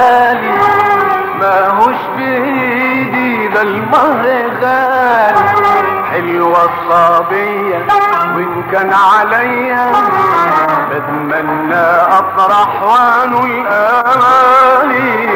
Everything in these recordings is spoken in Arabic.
غالي ماهوش بايدي، ده المهر غالي. حلوة الصبية وإن كان عليا بتمنى أفرح وانول الأماني.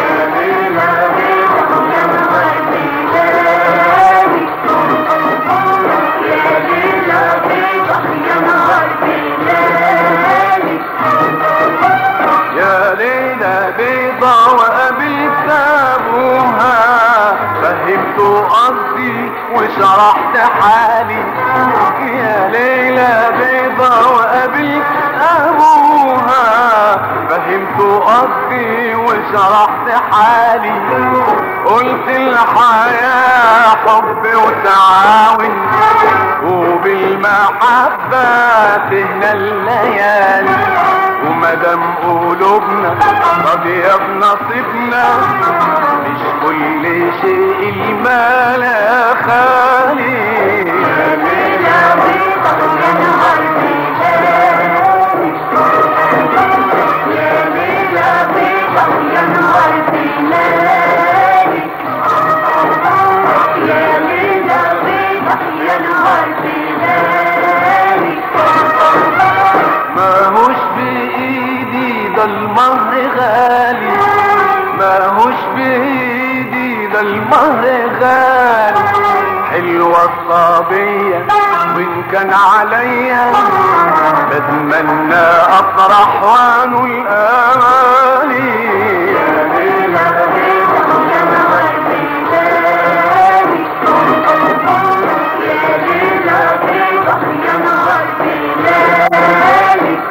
يا ليلة بيضة وقابلت أبوها، فهمت قصدي وشرحت حالي. يا ليلة بيضة وقابلت أبوها، فهمت قصدي وشرحت حالي. قلت الحياة حب وتعاون، وبالمحبة تهنى الليالي. ومدام قلوبنا راضية بنصيبنا، مش كل شيء المال خالي. يا ليلة بيضة يا نهار بلادي، يا ليلة بيضة يا نهار بلادي، يا ليلة بيضة يا نهار بلادي. ماهوش بايدي ده المهر غالي، ماهوش بايدي ده المهر غالي. حلوة الصبية وإن كان عليا بتمنى أفرح وانول الأماني. يا ليلة بيضة يا نهار بلادي، يا ليلة بيضة يا نهار بلادي،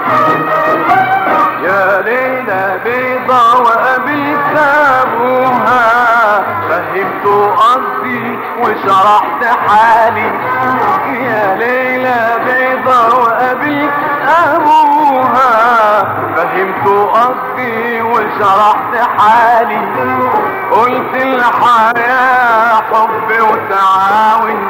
يا ليلة بيضة وقابلت أبوها، فهمت قصدي وشرحت حالي. يا ليلة بيضة وقابلت أبوها، فهمت قصدي وشرحت حالي. قلت الحياة حب وتعاون،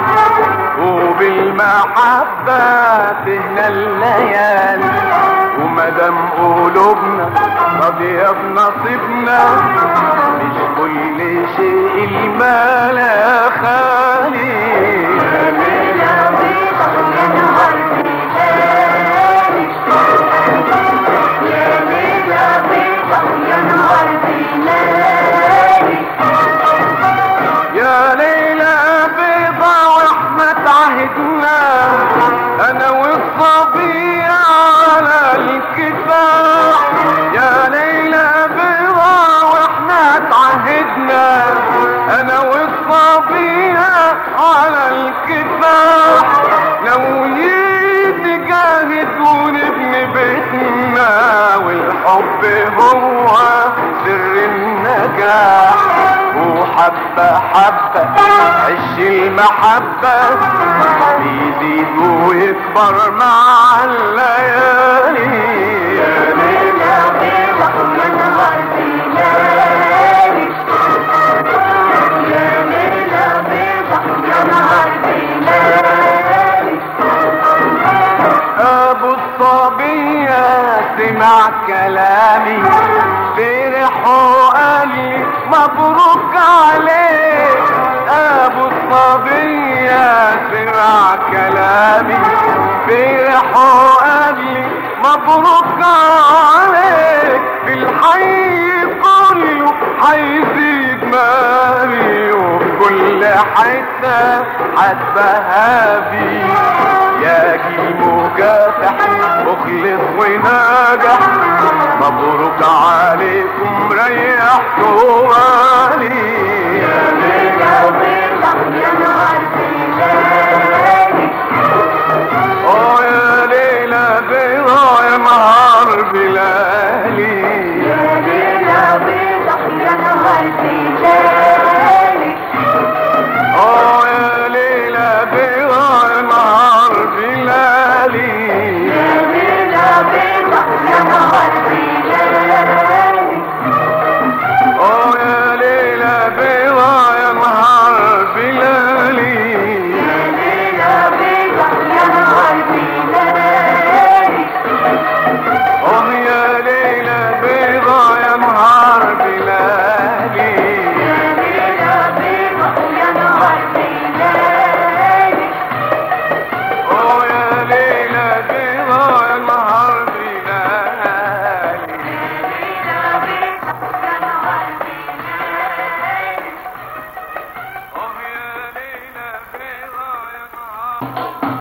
وبالمحبة تهنى الليالي. ومدام قلوبنا راضية بنصيبنا، مش كل شيء المال خالي. يا ليلة بيضة يا نهار بلادي، يا ليلة بيضة يا نهار بلادي، يا ليلة بيضة واحنا تعهدنا انا والصبية على الكفاح. يا ليلة بيضة واحنا تعهدنا انا والصبية على الكفاح. ناويين نجاهد ونبني بيتنا، والحب هو سر النجاح. وحبة حبة عش المحبة بيزيد ويكبر مع الليالي. يا ليلة بيضة يا نهار بلادي، يا ليلة بيضة يا نهار بلادي. أبو الصبية سمع كلامي، فرح وقال لي مبروك عليك. أبو الصبية سمع كلامي، فرح وقال لي مبروك عليك. في الحي كله حيزيد مالي، وفي كل حتة حتبها بي. يا جيل مكافح مخلص وناجح، مبروك عليكم ريحتوا بالي.